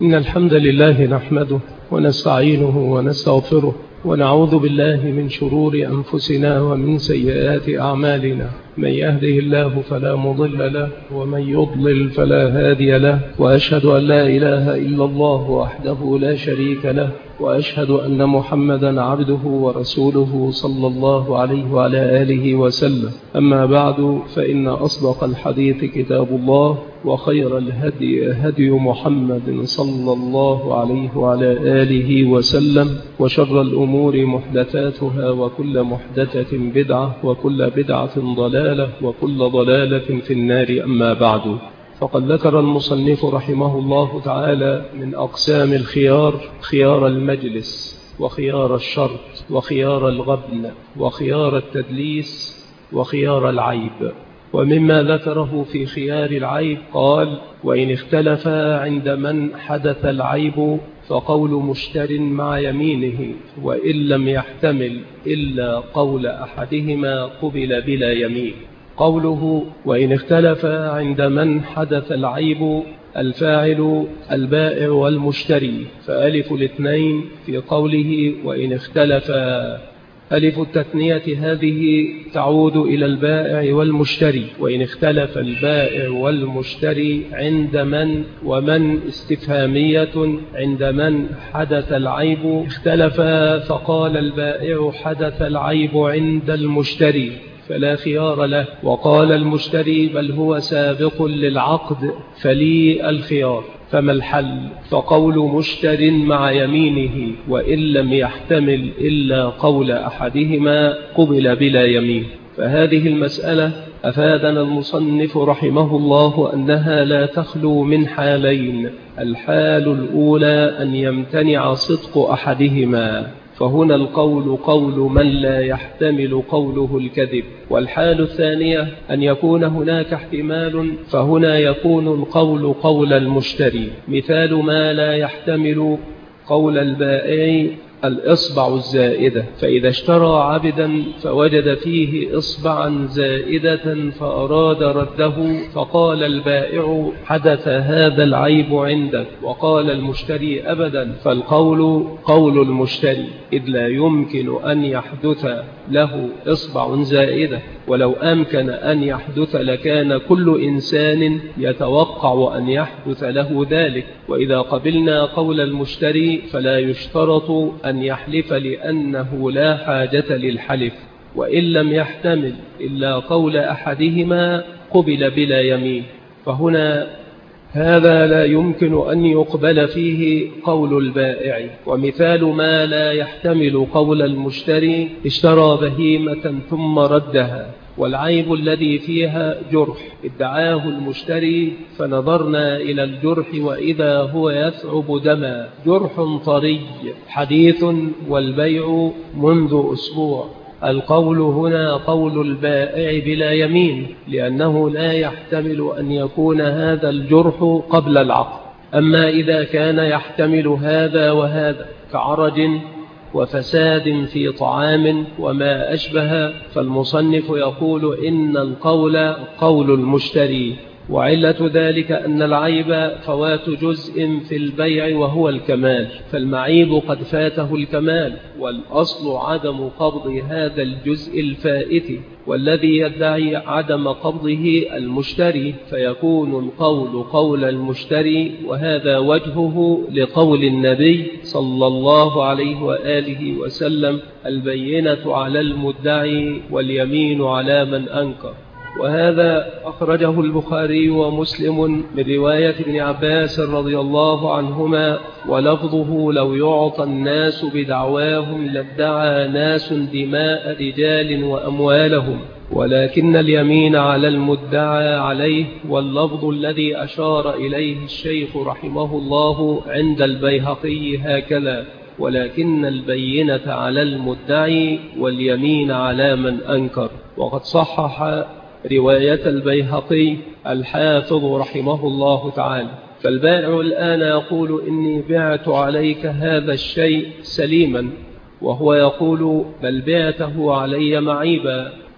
إن الحمد لله نحمده ونستعينه ونستغفره ونعوذ بالله من شرور أنفسنا ومن سيئات أعمالنا. من يهده الله فلا مضل له ومن يضلل فلا هادي له، وأشهد أن لا إله إلا الله وحده لا شريك له، وأشهد أن محمدا عبده ورسوله صلى الله عليه وعلى آله وسلم. أما بعد، فإن أصدق الحديث كتاب الله، وخير الهدي هدي محمد صلى الله عليه وعلى آله وسلم، وشر الأمور محدثاتها، وكل محدثة بدعة، وكل بدعة ضلالة، وكل ضلالة في النار. أما بعد، فقد ذكر المصنف رحمه الله تعالى من أقسام الخيار: خيار المجلس، وخيار الشرط، وخيار الغبن، وخيار التدليس، وخيار العيب. ومما ذكره في خيار العيب قال: وإن اختلفا عند من حدث العيب فقول مشتر مع يمينه، وإن لم يحتمل إلا قول أحدهما قبل بلا يمين. قوله وإن اختلفا عند من حدث العيب، الفاعل البائع والمشتري، فألف الاثنين في قوله وإن اختلفا. ألف التثنية هذه تعود إلى البائع والمشتري. وإن اختلف البائع والمشتري عند من، ومن استفهامية عند من حدث العيب اختلفا، فقال البائع حدث العيب عند المشتري فلا خيار له، وقال المشتري بل هو سابق للعقد فلي الخيار. فما الحل؟ فقول مشتر مع يمينه، وإن لم يحتمل إلا قول أحدهما قبل بلا يمين. فهذه المسألة أفادنا المصنف رحمه الله أنها لا تخلو من حالين: الحال الأولى أن يمتنع صدق أحدهما، فهنا القول قول من لا يحتمل قوله الكذب. والحال الثانية أن يكون هناك احتمال، فهنا يكون القول قول المشتري. مثال ما لا يحتمل قول البائع: الإصبع الزائدة، فإذا اشترى عبدا فوجد فيه إصبعا زائدة فأراد رده، فقال البائع حدث هذا العيب عندك، وقال المشتري أبدا، فالقول قول المشتري، إذ لا يمكن أن يحدث له إصبع زائدة، ولو أمكن أن يحدث لكان كل إنسان يتوقع أن يحدث له ذلك. وإذا قبلنا قول المشتري فلا يشترط أن يحلف لأنه لا حاجة للحلف، وإن لم يحتمل إلا قول أحدهما قبل بلا يمين. فهنا هذا لا يمكن أن يقبل فيه قول البائع. ومثال ما لا يحتمل قول المشتري: اشترى بهيمة ثم ردها، والعيب الذي فيها جرح ادعاه المشتري، فنظرنا إلى الجرح وإذا هو يثعب دما، جرح طري حديث والبيع منذ أسبوع. القول هنا قول البائع بلا يمين، لأنه لا يحتمل أن يكون هذا الجرح قبل العقد. أما إذا كان يحتمل هذا وهذا كعرج وفساد في طعام وما أشبه، فالمصنف يقول إن القول قول المشتري. وعلة ذلك أن العيب فوات جزء في البيع وهو الكمال، فالمعيب قد فاته الكمال، والأصل عدم قبض هذا الجزء الفائت، والذي يدعي عدم قبضه المشتري، فيكون القول قول المشتري. وهذا وجهه لقول النبي صلى الله عليه وآله وسلم: البينة على المدعي واليمين على من أنكر. وهذا أخرجه البخاري ومسلم من رواية ابن عباس رضي الله عنهما، ولفظه: لو يعطى الناس بدعواهم لادعى ناس دماء رجال وأموالهم، ولكن اليمين على المدعى عليه. واللفظ الذي أشار إليه الشيخ رحمه الله عند البيهقي هكذا: ولكن البينة على المدعي واليمين على من أنكر. وقد صحح رواية البيهقي الحافظ رحمه الله تعالى. فالبائع الآن يقول: إني بعت عليك هذا الشيء سليما، وهو يقول: بل بعته علي معيبا،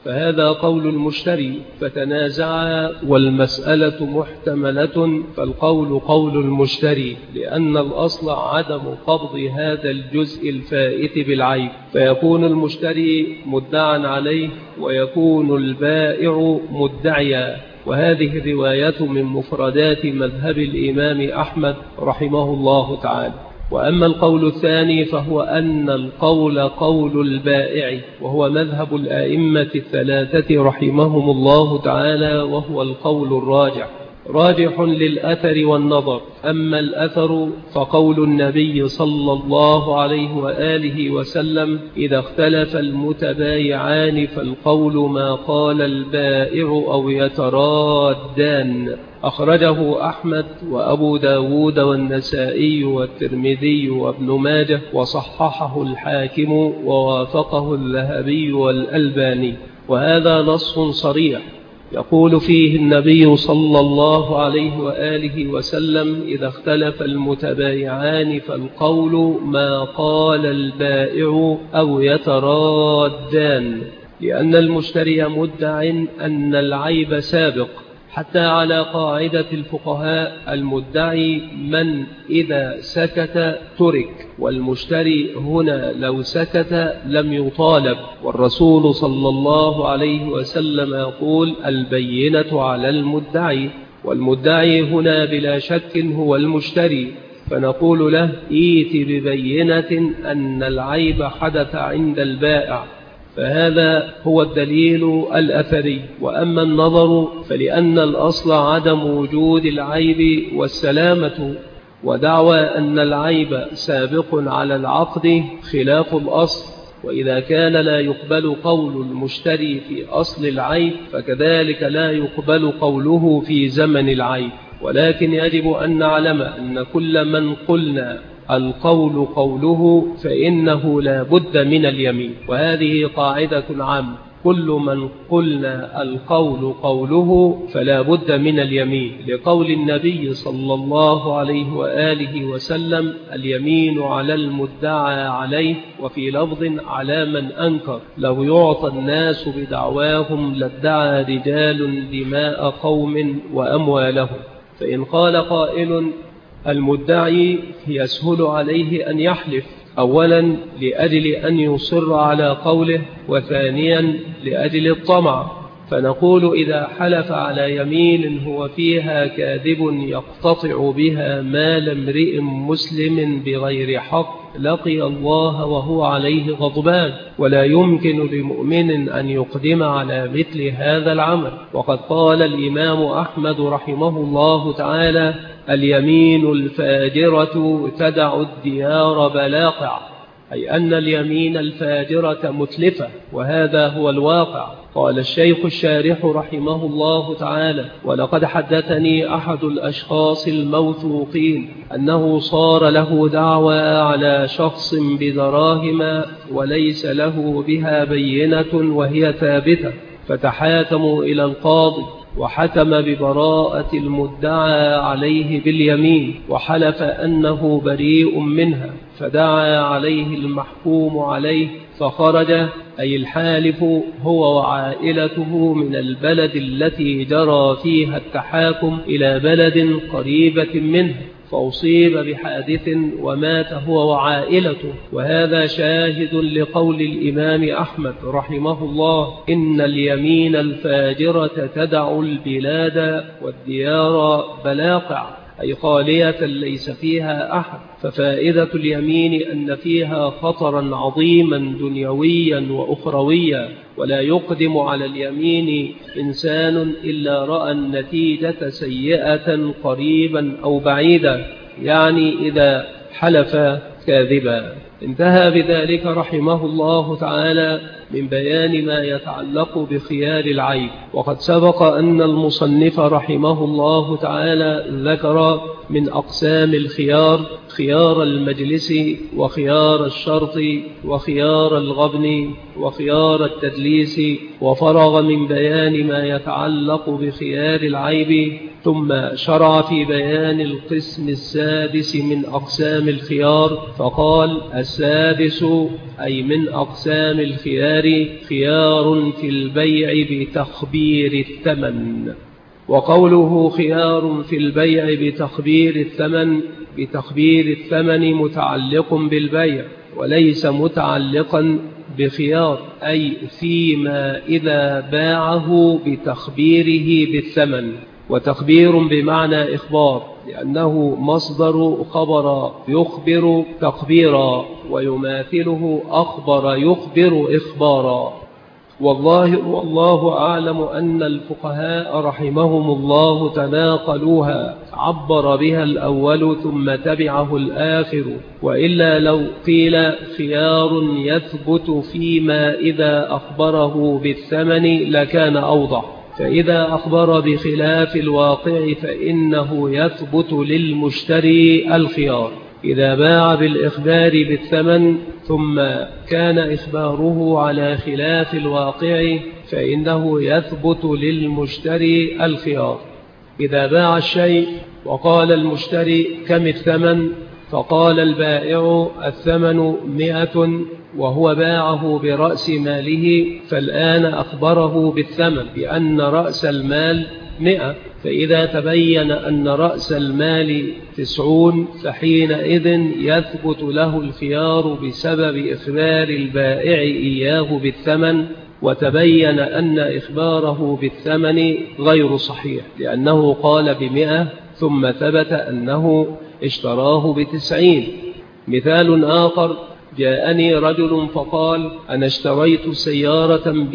فهذا قول المشتري، فتنازعا والمسألة محتملة، فالقول قول المشتري، لأن الأصل عدم قبض هذا الجزء الفائت بالعيب، فيكون المشتري مدعا عليه ويكون البائع مدعيا. وهذه الرواية من مفردات مذهب الإمام أحمد رحمه الله تعالى. وأما القول الثاني فهو أن القول قول البائع، وهو مذهب الأئمة الثلاثة رحمهم الله تعالى، وهو القول الراجح، راجح للأثر والنظر. أما الأثر فقول النبي صلى الله عليه وآله وسلم: إذا اختلف المتبايعان فالقول ما قال البائع أو يترادان. أخرجه أحمد وأبو داود والنسائي والترمذي وابن ماجه، وصححه الحاكم ووافقه الذهبي والألباني. وهذا نص صريح يقول فيه النبي صلى الله عليه وآله وسلم: إذا اختلف المتبايعان فالقول ما قال البائع أو يترادان، لأن المشتري مدع أن العيب سابق، حتى على قاعدة الفقهاء: المدعي من إذا سكت ترك، والمشتري هنا لو سكت لم يطالب. والرسول صلى الله عليه وسلم يقول: البينة على المدعي، والمدعي هنا بلا شك هو المشتري، فنقول له: إيت ببينة أن العيب حدث عند البائع. فهذا هو الدليل الأثري. وأما النظر فلأن الأصل عدم وجود العيب والسلامة، ودعوى أن العيب سابق على العقد خلاف الأصل. وإذا كان لا يقبل قول المشتري في أصل العيب، فكذلك لا يقبل قوله في زمن العيب. ولكن يجب أن نعلم أن كل من قلنا القول قوله فإنه لا بد من اليمين، وهذه قاعدة عامة: كل من قلنا القول قوله فلا بد من اليمين، لقول النبي صلى الله عليه وآله وسلم: اليمين على المدعى عليه، وفي لفظ: على من أنكر. لو يعطى الناس بدعواهم لادعى رجال دماء قوم وأموالهم. فإن قال قائل: المدعي يسهل عليه أن يحلف، أولا لأجل أن يصر على قوله، وثانيا لأجل الطمع، فنقول: إذا حلف على يمين هو فيها كاذب يقتطع بها مال امرئ مسلم بغير حق لقي الله وهو عليه غضبان، ولا يمكن لمؤمن أن يقدم على مثل هذا العمل. وقد قال الإمام أحمد رحمه الله تعالى: اليمين الفاجرة تدع الديار بلاقع، أي أن اليمين الفاجرة متلفة، وهذا هو الواقع. قال الشيخ الشارح رحمه الله تعالى: ولقد حدثني أحد الأشخاص الموثوقين أنه صار له دعوى على شخص بدراهم وليس له بها بينة وهي ثابتة، فتحاكموا إلى القاضي، وحكم ببراءة المدعى عليه باليمين، وحلف أنه بريء منها، فدعا عليه المحكوم عليه، فخرج أي الحالف هو وعائلته من البلد التي جرى فيها التحاكم إلى بلد قريبة منه، فأصيب بحادث ومات هو وعائلته. وهذا شاهد لقول الإمام أحمد رحمه الله: إن اليمين الفاجرة تدع البلاد والديار بلاقع، أي خالية ليس فيها أحد. ففائدة اليمين أن فيها خطرا عظيما دنيويا وأخرويا، ولا يقدم على اليمين إنسان إلا رأى النتيجة سيئة قريبا أو بعيدا، يعني إذا حلف كاذبا. انتهى بذلك رحمه الله تعالى من بيان ما يتعلق بخيار العيب. وقد سبق أن المصنف رحمه الله تعالى ذكر من أقسام الخيار: خيار المجلس، وخيار الشرط، وخيار الغبن، وخيار التدليس، وفرغ من بيان ما يتعلق بخيار العيب، ثم شرع في بيان القسم السادس من أقسام الخيار، فقال: السادس أي من أقسام الخيار الإخبار خيار في البيع بتخبير الثمن. وقوله خيار في البيع بتخبير الثمن متعلق بالبيع وليس متعلقا بخيار، أي فيما إذا باعه بتخبيره بالثمن. وتخبير بمعنى إخبار، لأنه مصدر خبر يخبر تخبيرا، ويماثله أخبر يخبر إخبارا. والله أعلم أن الفقهاء رحمهم الله تناقلوها، عبر بها الأول ثم تبعه الآخر، وإلا لو قيل خيار يثبت فيما إذا أخبره بالثمن لكان أوضح. فإذا أخبر بخلاف الواقع فإنه يثبت للمشتري الخيار. إذا باع بالإخبار بالثمن ثم كان إخباره على خلاف الواقع فإنه يثبت للمشتري الخيار. إذا باع الشيء وقال المشتري كم الثمن، فقال البائع الثمن 100 وهو باعه برأس ماله، فالآن أخبره بالثمن بأن رأس المال 100، فإذا تبين أن رأس المال 90 فحينئذ يثبت له الخيار بسبب إخبار البائع إياه بالثمن، وتبين أن إخباره بالثمن غير صحيح لأنه قال 100 ثم ثبت أنه اشتراه 90. مثال آخر: جاءني رجل فقال أنا اشتريت سيارة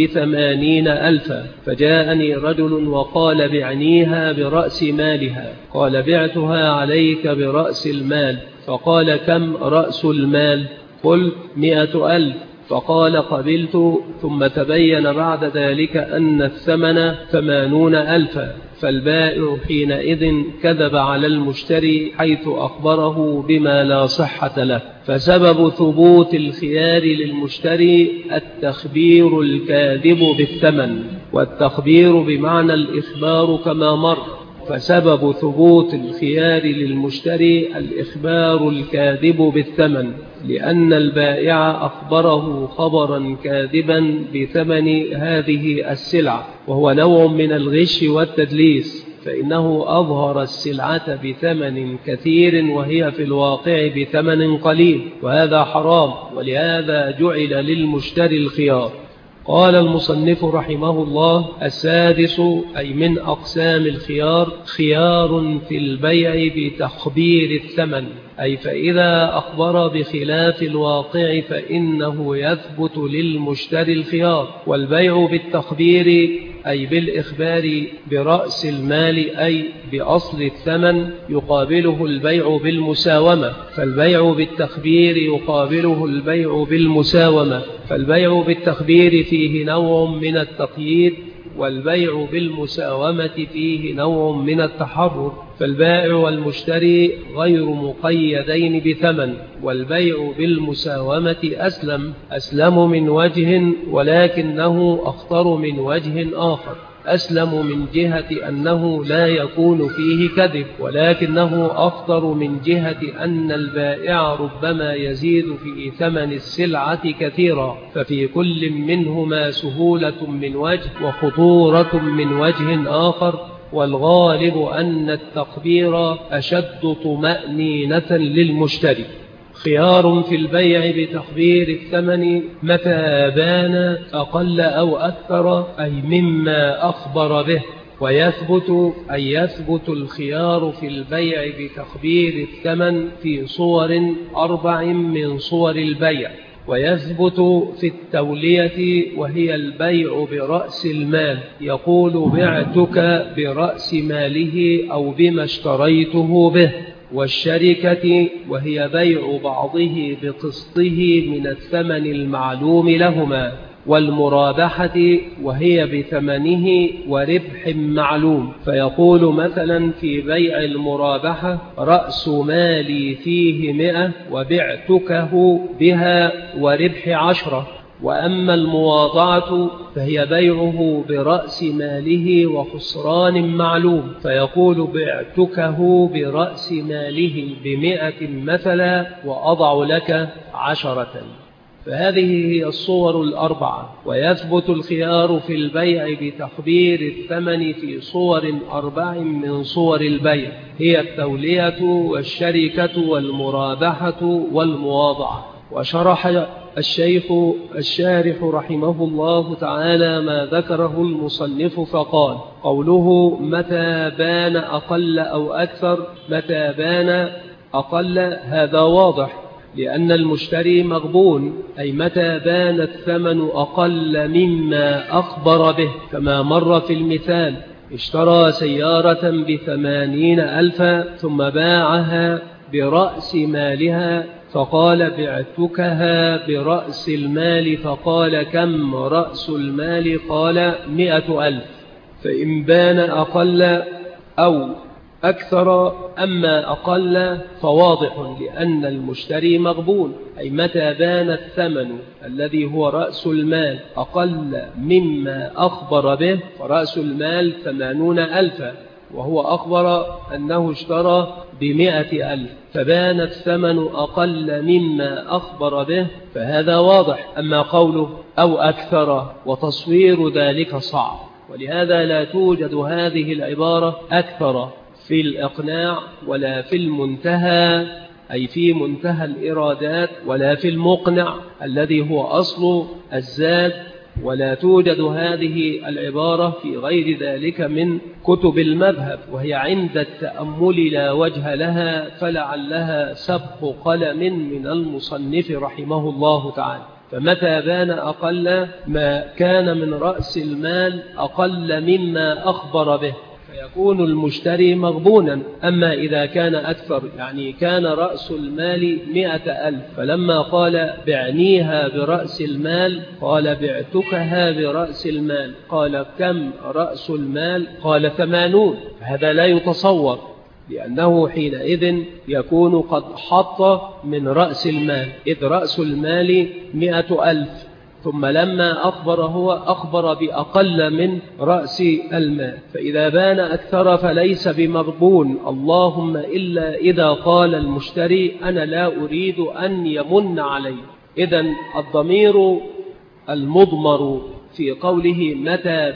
80,000، فجاءني رجل وقال بعنيها برأس مالها، قال بعتها عليك برأس المال، فقال كم رأس المال؟ قلت 100,000، فقال قبلت، ثم تبين بعد ذلك أن الثمن 80,000، فالبائع حينئذ كذب على المشتري حيث أخبره بما لا صحة له. فسبب ثبوت الخيار للمشتري التخبير الكاذب بالثمن، والتخبير بمعنى الإخبار كما مر. فسبب ثبوت الخيار للمشتري الإخبار الكاذب بالثمن، لأن البائع أخبره خبرا كاذبا بثمن هذه السلعة، وهو نوع من الغش والتدليس، فإنه أظهر السلعة بثمن كثير وهي في الواقع بثمن قليل، وهذا حرام، ولهذا جعل للمشتري الخيار. قال المصنف رحمه الله: السادس أي من أقسام الخيار خيار في البيع بتخبير الثمن، أي فإذا أخبر بخلاف الواقع فإنه يثبت للمشتري الخيار. والبيع بالتخبير أي بالإخبار برأس المال أي بأصل الثمن يقابله البيع بالمساومة، فالبيع بالتخبير يقابله البيع بالمساومة، فالبيع بالتخبير فيه نوع من التقييد، والبيع بالمساومة فيه نوع من التحرر. فالبائع والمشتري غير مقيدين بثمن، والبيع بالمساومة أسلم من وجه، ولكنه أخطر من وجه آخر. أسلم من جهة أنه لا يكون فيه كذب، ولكنه أخطر من جهة أن البائع ربما يزيد في ثمن السلعة كثيرا، ففي كل منهما سهولة من وجه وخطورة من وجه آخر. والغالب أن التخبير أشد طمأنينة للمشتري. خيار في البيع بتخبير الثمن متى بان أقل أو أكثر أي مما أخبر به. يثبت الخيار في البيع بتخبير الثمن في صور 4 من صور البيع. ويثبت في التولية وهي البيع برأس المال، يقول بعتك برأس ماله أو بما اشتريته به. والشركة وهي بيع بعضه بقسطه من الثمن المعلوم لهما. والمرابحة وهي بثمنه وربح معلوم، فيقول مثلا في بيع المرابحة رأس مالي فيه 100 وبعتكه بها وربح 10. وأما المواضعة فهي بيعه برأس ماله وخسران معلوم، فيقول بعتكه برأس ماله 100 مثلا وأضع لك 10. فهذه هي الصور الأربعة. ويثبت الخيار في البيع بتخبير الثمن في صور 4 من صور البيع، هي التولية والشركة والمرابحة والمواضعة. وشرح الشارح رحمه الله تعالى ما ذكره المصنف فقال: قوله متى بان أقل أو أكثر، متى بان أقل هذا واضح، لأن المشتري مغبون، أي متى بان الثمن أقل مما أخبر به، كما مر في المثال: اشترى سيارة ب80,000 ثم باعها برأس مالها، فقال بعتكها برأس المال، فقال كم رأس المال؟ قال 100,000. فإن بان أقل أو أكثر، أما أقل فواضح لأن المشتري مغبون، أي متى بان الثمن الذي هو رأس المال أقل مما أخبر به، فرأس المال 80,000 وهو أخبر أنه اشترى ب100,000، فبان الثمن أقل مما أخبر به، فهذا واضح. أما قوله أو أكثر وتصوير ذلك صعب، ولهذا لا توجد هذه العبارة أكثر في الإقناع ولا في المنتهى، أي في منتهى الإرادات، ولا في المقنع الذي هو أصل الزاد، ولا توجد هذه العبارة في غير ذلك من كتب المذهب، وهي عند التأمل لا وجه لها، فلعلها سبق قلم من المصنف رحمه الله تعالى. فمتى بان أقل ما كان من رأس المال أقل مما أخبر به، فيكون المشتري مغبونا. أما إذا كان أكثر، يعني كان رأس المال 100,000، فلما قال بعنيها برأس المال قال بعتكها برأس المال، قال كم رأس المال؟ قال 80. هذا لا يتصور، لأنه حينئذ يكون قد حط من رأس المال، إذ رأس المال 100,000، ثم لما أخبر هو أخبر بأقل من رأس المال. فإذا بان أكثر فليس بمغبون، اللهم إلا إذا قال المشتري أنا لا أريد أن يمن علي. إذن الضمير المضمر في قوله متى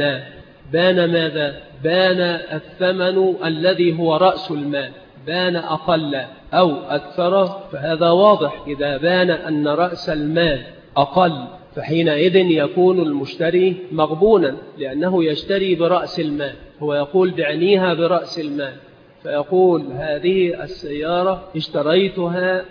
بان ماذا؟ بان الثمن الذي هو رأس المال، بان أقل أو أكثر، فهذا واضح. إذا بان أن رأس المال أقل فحينئذ يكون المشتري مغبونا، لأنه يشتري برأس المال، هو يقول بعنيها برأس المال، فيقول هذه السيارة اشتريتها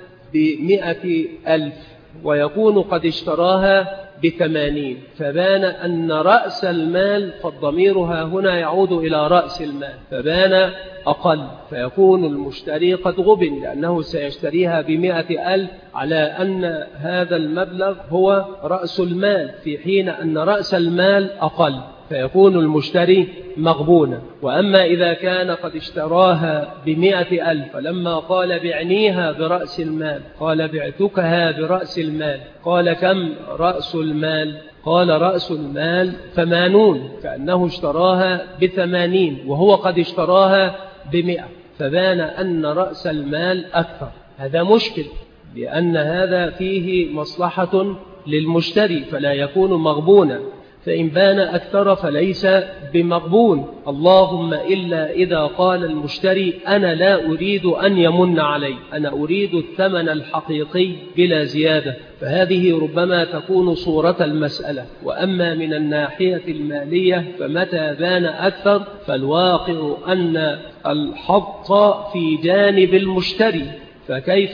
ب100,000، ويكون قد اشتراها ب80، فبان أن رأس المال، فالضمير هنا يعود إلى رأس المال، فبان أقل، فيكون المشتري قد غبن، لأنه سيشتريها ب100,000 على أن هذا المبلغ هو رأس المال، في حين أن رأس المال أقل، فيكون المشتري مغبونا. وأما إذا كان قد اشتراها ب100,000، فلما قال بعنيها برأس المال قال بعتكها برأس المال، قال كم رأس المال؟ قال رأس المال 80، كأنه اشتراها ب80 وهو قد اشتراها ب100، فبان أن رأس المال أكثر. هذا مشكل، لأن هذا فيه مصلحة للمشتري فلا يكون مغبونا. فإن بان أكثر فليس بمغبون، اللهم إلا إذا قال المشتري أنا لا أريد أن يمن علي، أنا أريد الثمن الحقيقي بلا زيادة، فهذه ربما تكون صورة المسألة. وأما من الناحية المالية فمتى بان أكثر فالواقع أن الحط في جانب المشتري، فكيف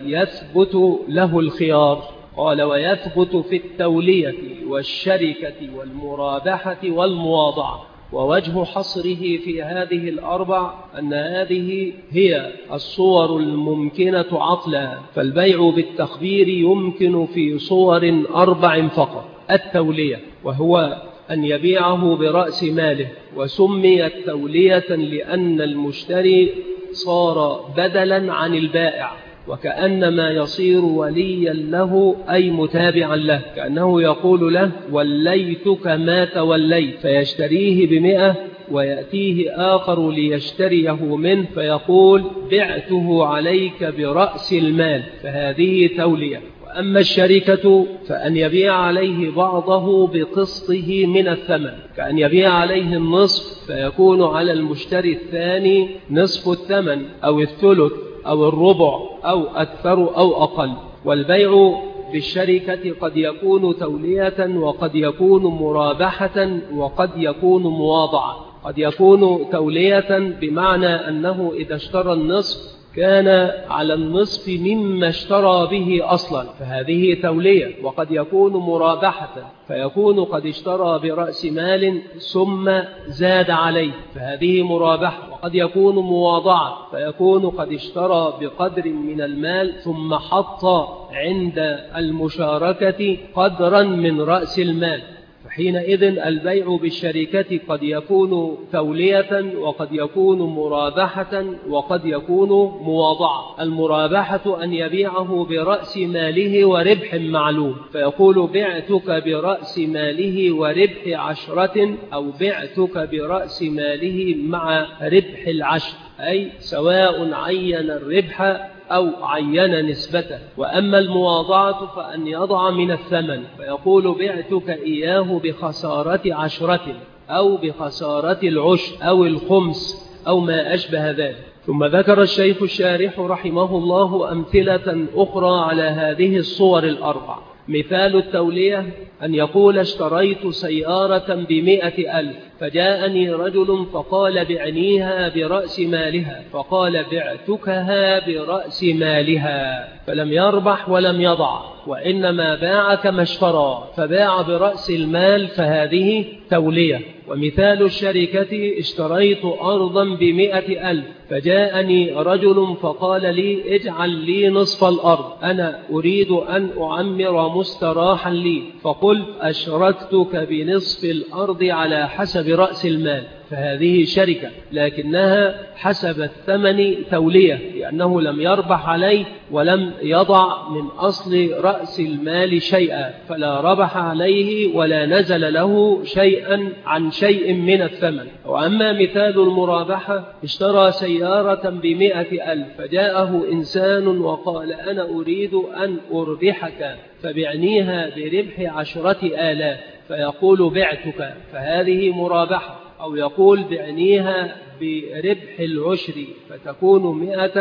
يثبت له الخيار؟ قال ويثبت في التولية والشركة والمرابحة والمواضعة. ووجه حصره في هذه الأربع أن هذه هي الصور الممكنة عقلا، فالبيع بالتخبير يمكن في صور 4 فقط. التولية، وهو أن يبيعه برأس ماله، وسميت تولية لأن المشتري صار بدلا عن البائع، وكأنما يصير وليا له أي متابعا له، كأنه يقول له وليتك ما توليت، فيشتريه ب100 ويأتيه آخر ليشتريه منه فيقول بعته عليك برأس المال، فهذه تولية. وأما الشركة فأن يبيع عليه بعضه بقسطه من الثمن، كأن يبيع عليه النصف فيكون على المشتري الثاني نصف الثمن أو الثلث أو الربع أو أكثر أو أقل. والبيع بالشركة قد يكون تولية وقد يكون مرابحة وقد يكون مواضعة. قد يكون تولية بمعنى أنه إذا اشترى النصف كان على النصف مما اشترى به أصلا، فهذه تولية. وقد يكون مرابحة فيكون قد اشترى برأس مال ثم زاد عليه، فهذه مرابحة. وقد يكون مواضعة فيكون قد اشترى بقدر من المال ثم حط عند المشاركة قدرا من رأس المال، حينئذ البيع بالشركة قد يكون تولية وقد يكون مرابحة وقد يكون مواضعة. المرابحة أن يبيعه برأس ماله وربح معلوم، فيقول بعتك برأس ماله وربح 10 أو بعتك برأس ماله مع ربح 10، أي سواء عين الربح أو عين نسبته. وأما المواضعة فأن يضع من الثمن، فيقول بعتك إياه بخسارة 10 أو بخسارة 10 أو الخمس أو ما أشبه ذلك. ثم ذكر الشيخ الشارح رحمه الله أمثلة أخرى على هذه الصور الأربع. مثال التولية أن يقول اشتريت سيارة ب100,000 فجاءني رجل فقال بعنيها برأس مالها، فقال بعتكها برأس مالها، فلم يربح ولم يضع، وإنما باع كما اشترى فباع برأس المال، فهذه تولية. ومثال الشركة اشتريت أرضا ب100,000 فجاءني رجل فقال لي اجعل لي نصف الأرض، أنا أريد أن أعمر مستراحا لي، فقلت أشركتك بنصف الأرض على حسب رأس المال، فهذه شركة لكنها حسب الثمن تولية، لأنه لم يربح عليه ولم يضع من أصل رأس المال شيئا، فلا ربح عليه ولا نزل له شيئا عن شيء من الثمن. وأما مثال المرابحة اشترى سيارة ب100,000 فجاءه إنسان وقال أنا أريد أن أربحك فبعنيها بربح 10,000، فيقول بعتك، فهذه مرابحة. أو يقول بعنيها بربح 10 فتكون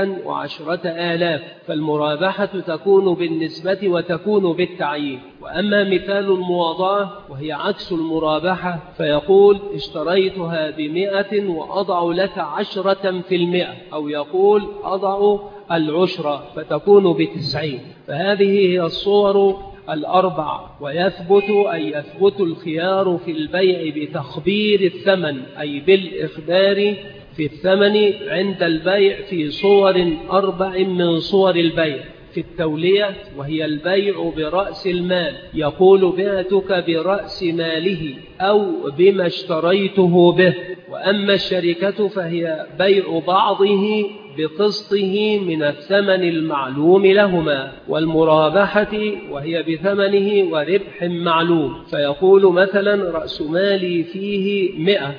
110,000، فالمرابحة تكون بالنسبة وتكون بالتعيين. وأما مثال المواضعة وهي عكس المرابحة فيقول اشتريتها ب100 وأضع لك 10%، أو يقول أضع 10 فتكون ب90. فهذه هي الصور الأربع. ويثبت أي يثبت الخيار في البيع بتخبير الثمن، أي بالإخبار في الثمن عند البيع في صور 4 من صور البيع. في التولية وهي البيع برأس المال، يقول بعتك برأس ماله أو بما اشتريته به. وأما الشركة فهي بيع بعضه بقسطه من الثمن المعلوم لهما. والمرابحة وهي بثمنه وربح معلوم، فيقول مثلا رأس مالي فيه 100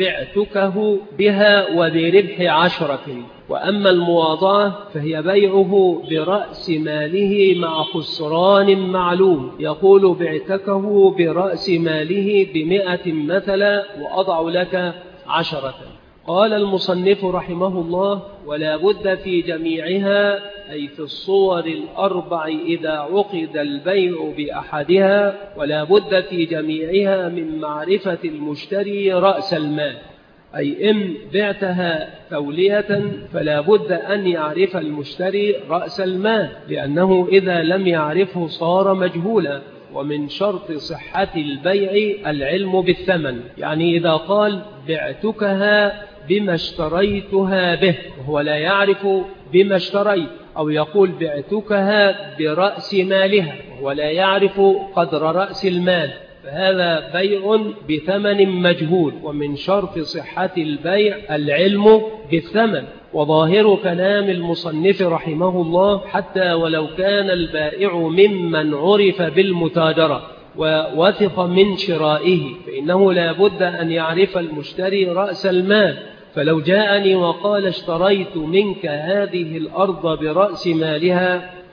وبعتكه بها وبربح 10. وأما المواضعة فهي بيعه برأس ماله مع خسران معلوم، يقول بعتكه برأس ماله ب100 مثلا وأضع لك 10. قال المصنف رحمه الله ولا بد في جميعها، أي في الصور الأربع إذا عقد البيع بأحدها، ولا بد في جميعها من معرفة المشتري رأس المال. أي إن بعتها تولية فلا بد أن يعرف المشتري رأس المال، لأنه إذا لم يعرفه صار مجهولا. ومن شرط صحة البيع العلم بالثمن، يعني إذا قال بعتكها بما اشتريتها به وهو لا يعرف بما اشتريت، أو يقول بعتكها برأس مالها وهو لا يعرف قدر رأس المال، فهذا بيع بثمن مجهول. ومن شرط صحة البيع العلم بالثمن. وظاهر كلام المصنف رحمه الله حتى ولو كان البائع ممن عرف بالمتاجرة ووثق من شرائه، فإنه لا بد أن يعرف المشتري رأس المال. فلو جاءني وقال اشتريت منك هذه الأرض برأس مالها،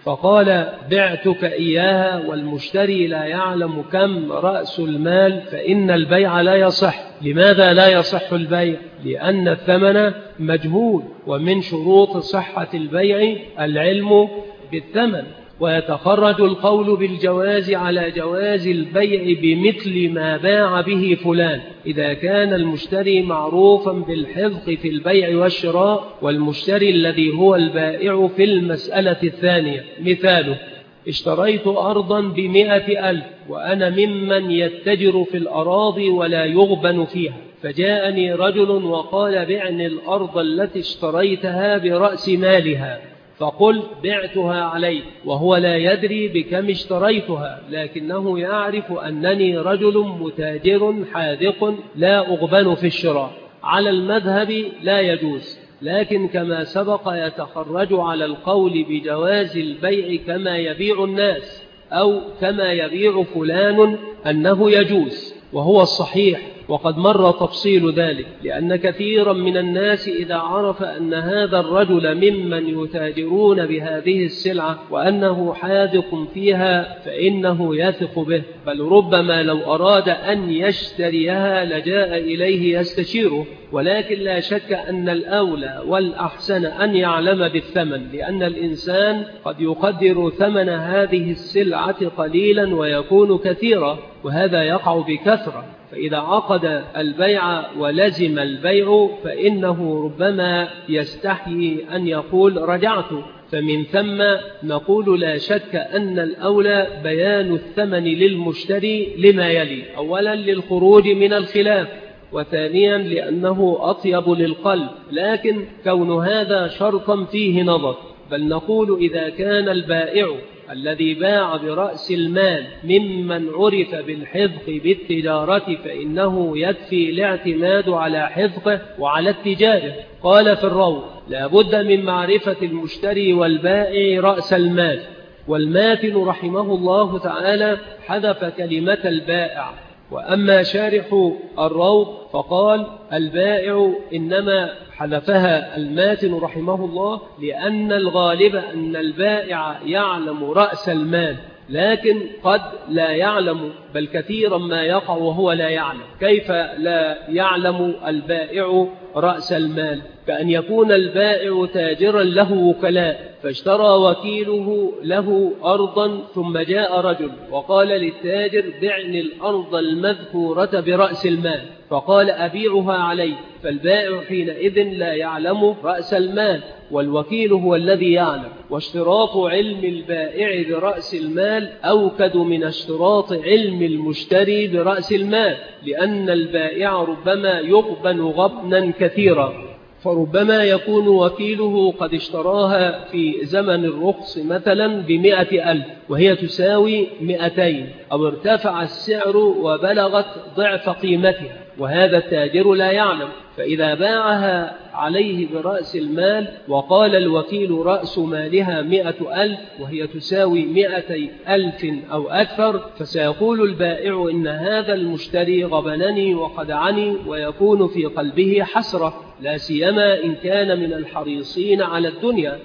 فقال بعتك إياها والمشتري لا يعلم كم رأس المال فإن البيع لا يصح. لماذا لا يصح البيع؟ لأن الثمن مجهول، ومن شروط صحة البيع العلم بالثمن. ويتخرج القول بالجواز على جواز البيع بمثل ما باع به فلان إذا كان المشتري معروفا بالحذق في البيع والشراء، والمشتري الذي هو البائع في المسألة الثانية. مثاله: اشتريت أرضا ب100,000 وأنا ممن يتجر في الأراضي ولا يغبن فيها، فجاءني رجل وقال بعني الأرض التي اشتريتها برأس مالها، فقلت بعتها عليه، وهو لا يدري بكم اشتريتها، لكنه يعرف أنني رجل متاجر حاذق لا أغبن في الشراء. على المذهب لا يجوز، لكن كما سبق يتخرج على القول بجواز البيع كما يبيع الناس أو كما يبيع فلان أنه يجوز، وهو الصحيح، وقد مر تفصيل ذلك، لأن كثيرا من الناس إذا عرف أن هذا الرجل ممن يتاجرون بهذه السلعة وأنه حاذق فيها فإنه يثق به، بل ربما لو أراد أن يشتريها لجاء إليه يستشيره. ولكن لا شك أن الأولى والأحسن أن يعلم بالثمن، لأن الإنسان قد يقدر ثمن هذه السلعة قليلا ويكون كثيرا، وهذا يقع بكثرة. فإذا عقد البيع ولزم البيع فإنه ربما يستحيي أن يقول رجعت. فمن ثم نقول لا شك أن الأولى بيان الثمن للمشتري لما يلي: أولا للخروج من الخلاف، وثانيا لأنه أطيب للقلب، لكن كون هذا شرطا فيه نظر. بل نقول إذا كان البائع الذي باع برأس المال ممن عرف بالحذق بالتجارة فإنه يكفي الاعتماد على حذقه وعلى التجارة. قال في الروض: لا بد من معرفة المشتري والبائع رأس المال. والماتن رحمه الله تعالى حذف كلمة البائع. وأما شارح الروض فقال: البائع إنما حذفها الماتن رحمه الله لأن الغالب أن البائع يعلم رأس المال، لكن قد لا يعلم، بل كثيرا ما يقع وهو لا يعلم. كيف لا يعلم البائع رأس المال؟ كأن يكون البائع تاجرا له وكلاء، فاشترى وكيله له أرضا، ثم جاء رجل وقال للتاجر بعني الأرض المذكورة برأس المال، فقال أبيعها عليه، فالبائع حينئذ لا يعلم رأس المال، والوكيل هو الذي يعلم. واشتراط علم البائع برأس المال أوكد من اشتراط علم المشتري برأس المال، لأن البائع ربما يغبن غبنا كثيرا، فربما يكون وكيله قد اشتراها في زمن الرخص مثلا ب100,000 وهي تساوي 200، أو ارتفع السعر وبلغت ضعف قيمتها، وهذا التاجر لا يعلم. فإذا باعها عليه برأس المال وقال الوكيل رأس مالها 100,000 وهي تساوي 200,000 أو أكثر، فسيقول البائع إن هذا المشتري غبنني وخدعني، ويكون في قلبه حسرة، لا سيما إن كان من الحريصين على الدنيا.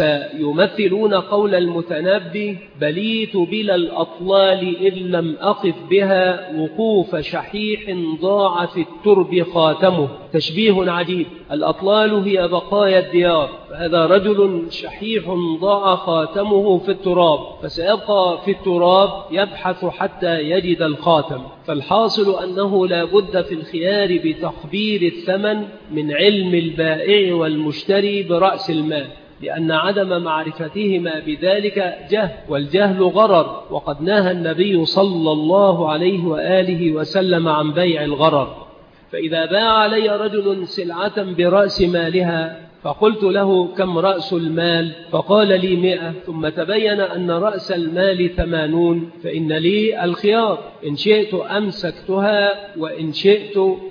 وسيمثلون قول المتنبي: بليت بلا الأطلال إن لم أقف بها وقوف شحيح ضاع في الترب خاتمه. تشبيه عجيب، الأطلال هي بقايا الديار، فهذا رجل شحيح ضاع خاتمه في التراب، فسيبقى في التراب يبحث حتى يجد الخاتم. فالحاصل أنه لا بد في الخيار بتخبير الثمن من علم البائع والمشتري برأس المال، لأن عدم معرفتهما بذلك جهل، والجهل غرر، وقد نهى النبي صلى الله عليه وآله وسلم عن بيع الغرر. فإذا باع علي رجل سلعة برأس مالها فقلت له كم رأس المال؟ فقال لي 100، ثم تبين أن رأس المال 80، فإن لي الخيار، إن شئت أمسكتها وإن شئت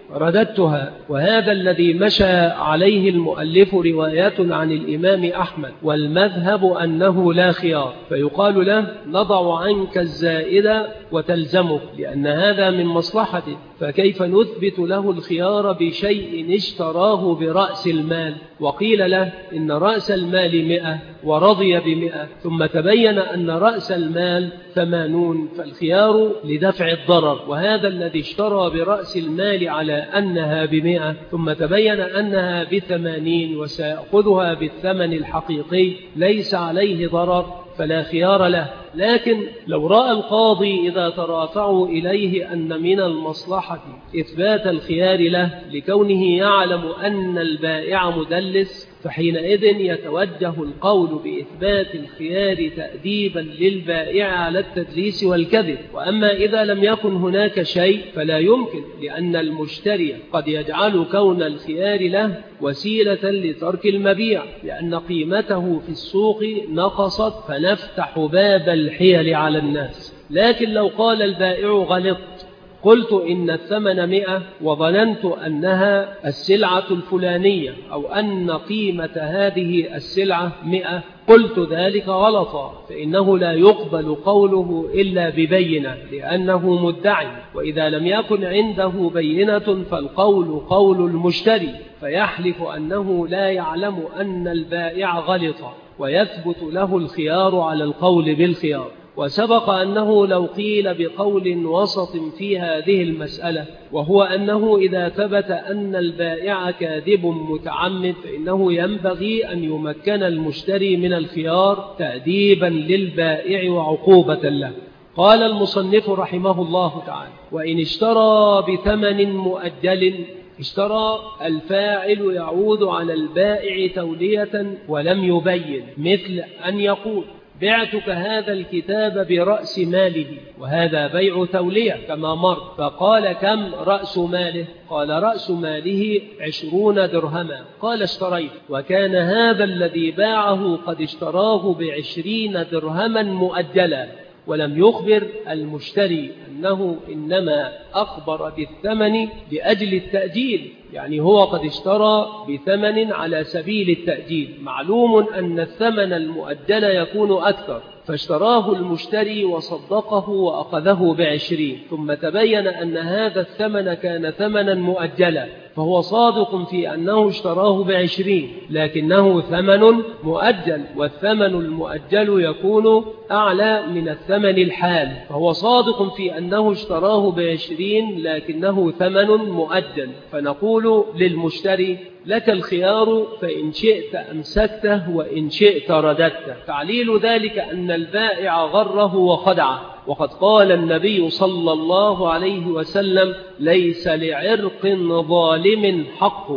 رددتها. وهذا الذي مشى عليه المؤلف رواية عن الإمام أحمد، والمذهب أنه لا خيار، فيقال له نضع عنك الزائد وتلزمك، لأن هذا من مصلحته، فكيف نثبت له الخيار بشيء اشتراه برأس المال؟ وقيل له إن رأس المال 100 ورضي ب100، ثم تبين أن رأس المال 80، فالخيار لدفع الضرر. وهذا الذي اشترى برأس المال على أنها ب100 ثم تبين أنها ب80 وسيأخذها بالثمن الحقيقي ليس عليه ضرر، فلا خيار له. لكن لو رأى القاضي إذا ترافعوا إليه أن من المصلحة إثبات الخيار له لكونه يعلم أن البائع مدلس، فحينئذ يتوجه القول بإثبات الخيار تأديبا للبائع على التدليس والكذب. وأما إذا لم يكن هناك شيء فلا يمكن، لأن المشتري قد يجعل كون الخيار له وسيلة لترك المبيع، لأن قيمته في السوق نقصت، فنفتح باب الحيل على الناس. لكن لو قال البائع غلط، قلت إن الثمن 100 وظننت أنها السلعة الفلانية، أو أن قيمة هذه السلعة 100، قلت ذلك غلطا، فإنه لا يقبل قوله إلا ببينة، لأنه مدعي. وإذا لم يكن عنده بينة فالقول قول المشتري، فيحلف أنه لا يعلم أن البائع غلط، ويثبت له الخيار على القول بالخيار. وسبق أنه لو قيل بقول وسط في هذه المسألة، وهو أنه إذا ثبت أن البائع كاذب متعمد فإنه ينبغي أن يمكن المشتري من الخيار تأديبا للبائع وعقوبة له. قال المصنف رحمه الله تعالى: وإن اشترى بثمن مؤجل، اشترى الفاعل يعود على البائع تولية ولم يبين، مثل أن يقول: بعتك هذا الكتاب برأس ماله، وهذا بيع تولية كما مر، فقال: كم رأس ماله؟ قال: رأس ماله 20 درهما. قال: اشتريت، وكان هذا الذي باعه قد اشتراه ب20 درهما مؤجلا، ولم يخبر المشتري أنه إنما أخبر بالثمن لأجل التأجيل، يعني هو قد اشترى بثمن على سبيل التأجيل. معلوم أن الثمن المؤجل يكون أكثر، فاشتراه المشتري وصدقه وأخذه ب20، ثم تبين أن هذا الثمن كان ثمنا مؤجلا، فهو صادق في أنه اشتراه ب20، لكنه ثمن مؤجل، والثمن المؤجل يكون أعلى من الثمن الحال، فهو صادق في أنه اشتراه ب20 لكنه ثمن مؤجل. فنقول للمشتري: لك الخيار، فإن شئت أمسكته وإن شئت رددته. تعليل ذلك أن البائع غره وخدعه، وقد قال النبي صلى الله عليه وسلم: ليس لعرق ظالم حق.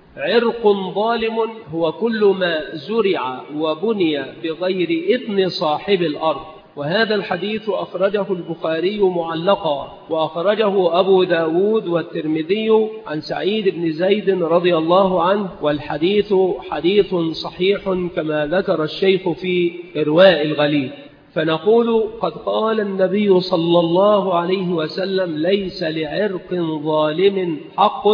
عرق ظالم هو كل ما زرع وبني بغير إذن صاحب الأرض. وهذا الحديث أخرجه البخاري معلقا، وأخرجه أبو داود والترمذي عن سعيد بن زيد رضي الله عنه، والحديث حديث صحيح كما ذكر الشيخ في إرواء الغليل. فنقول: قد قال النبي صلى الله عليه وسلم: ليس لعرق ظالم حق،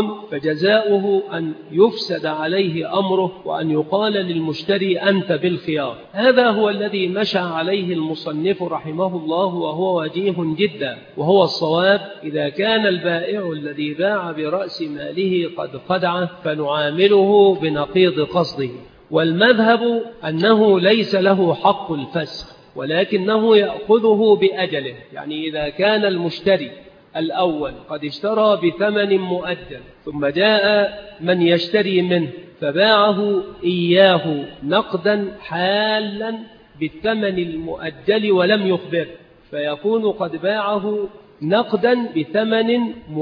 فجزاؤه أن يفسد عليه أمره، وأن يقال للمشتري: أنت بالخيار. هذا هو الذي مشى عليه المصنف رحمه الله، وهو وجيه جدا، وهو الصواب. إذا كان البائع الذي باع برأس ماله قد خدعه، فنعامله بنقيض قصده. والمذهب أنه ليس له حق الفسخ، ولكنه يأخذه بأجله. يعني إذا كان المشتري الأول قد اشترى بثمن مؤجل، ثم جاء من يشتري منه فباعه إياه نقدا حالا بالثمن المؤجل ولم يخبر، فيكون قد باعه نقدا بثمن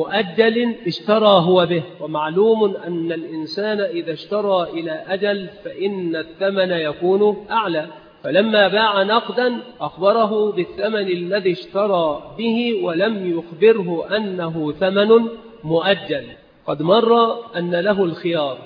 مؤجل اشترى هو به. ومعلوم أن الإنسان إذا اشترى إلى أجل فإن الثمن يكون أعلى، فلما باع نقدا أخبره بالثمن الذي اشترى به ولم يخبره أنه ثمن مؤجل. قد مر أن له الخيار،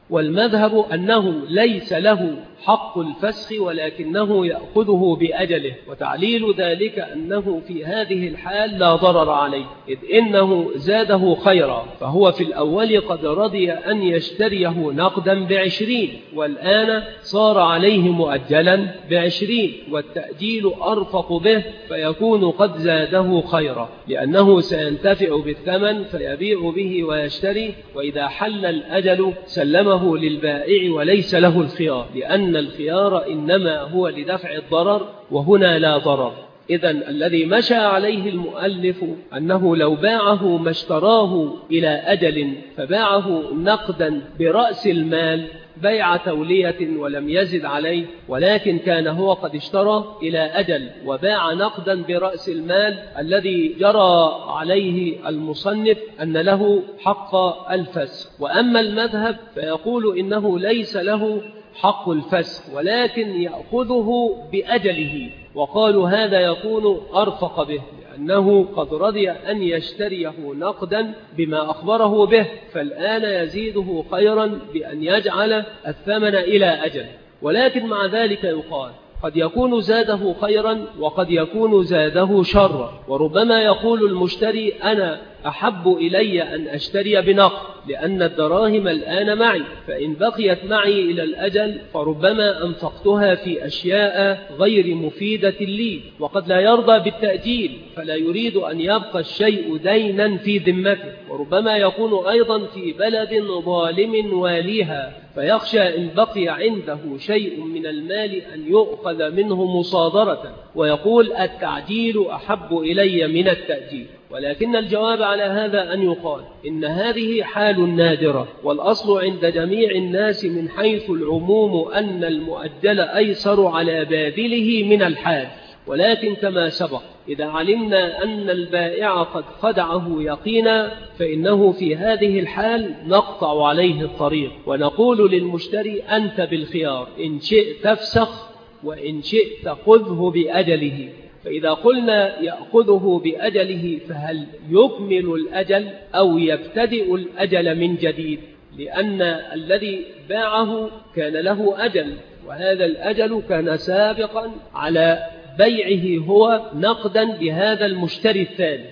والمذهب أنه ليس له حق الفسخ ولكنه يأخذه بأجله، وتعليل ذلك أنه في هذه الحال لا ضرر عليه، إذ إنه زاده خيرا، فهو في الأول قد رضي أن يشتريه نقدا ب20، والآن صار عليه مؤجلا ب20، والتأجيل أرفق به فيكون قد زاده خيرا، لأنه سينتفع بالثمن فيبيع به ويشتري، وإذا حل الأجل سلمه للبائع وليس له الخيار، لأن الخيار إنما هو لدفع الضرر، وهنا لا ضرر. إذن الذي مشى عليه المؤلف أنه لو باعه ما اشتراه إلى أجل فباعه نقدا برأس المال بيع تولية ولم يزد عليه، ولكن كان هو قد اشترى إلى أجل وباع نقدا برأس المال، الذي جرى عليه المصنف أن له حق الفسخ. وأما المذهب فيقول إنه ليس له حق الفسخ ولكن يأخذه بأجله، وقالوا هذا يكون أرفق به، لأنه قد رضي أن يشتريه نقدا بما أخبره به، فالآن يزيده خيرا بأن يجعل الثمن إلى أجل. ولكن مع ذلك يقال قد يكون زاده خيرا وقد يكون زاده شرا، وربما يقول المشتري أنا أحب إلي أن أشتري بنقد لأن الدراهم الآن معي، فإن بقيت معي إلى الأجل فربما أنفقتها في أشياء غير مفيدة لي، وقد لا يرضى بالتأجيل فلا يريد أن يبقى الشيء دينا في ذمته، وربما يكون أيضا في بلد ظالم واليها فيخشى إن بقي عنده شيء من المال أن يؤخذ منه مصادرة، ويقول التعجيل أحب إلي من التأجيل. ولكن الجواب على هذا أن يقال إن هذه حال نادرة، والأصل عند جميع الناس من حيث العموم أن المؤجل أيسر على باذله من الحال، ولكن كما سبق إذا علمنا أن البائع قد خدعه يقينا فإنه في هذه الحال نقطع عليه الطريق ونقول للمشتري أنت بالخيار، إن شئت تفسخ وإن شئت خذه بأجله. فإذا قلنا يأخذه بأجله فهل يكمل الأجل أو يبتدئ الأجل من جديد؟ لأن الذي باعه كان له أجل، وهذا الأجل كان سابقا على بيعه هو نقدا بهذا المشتري الثاني،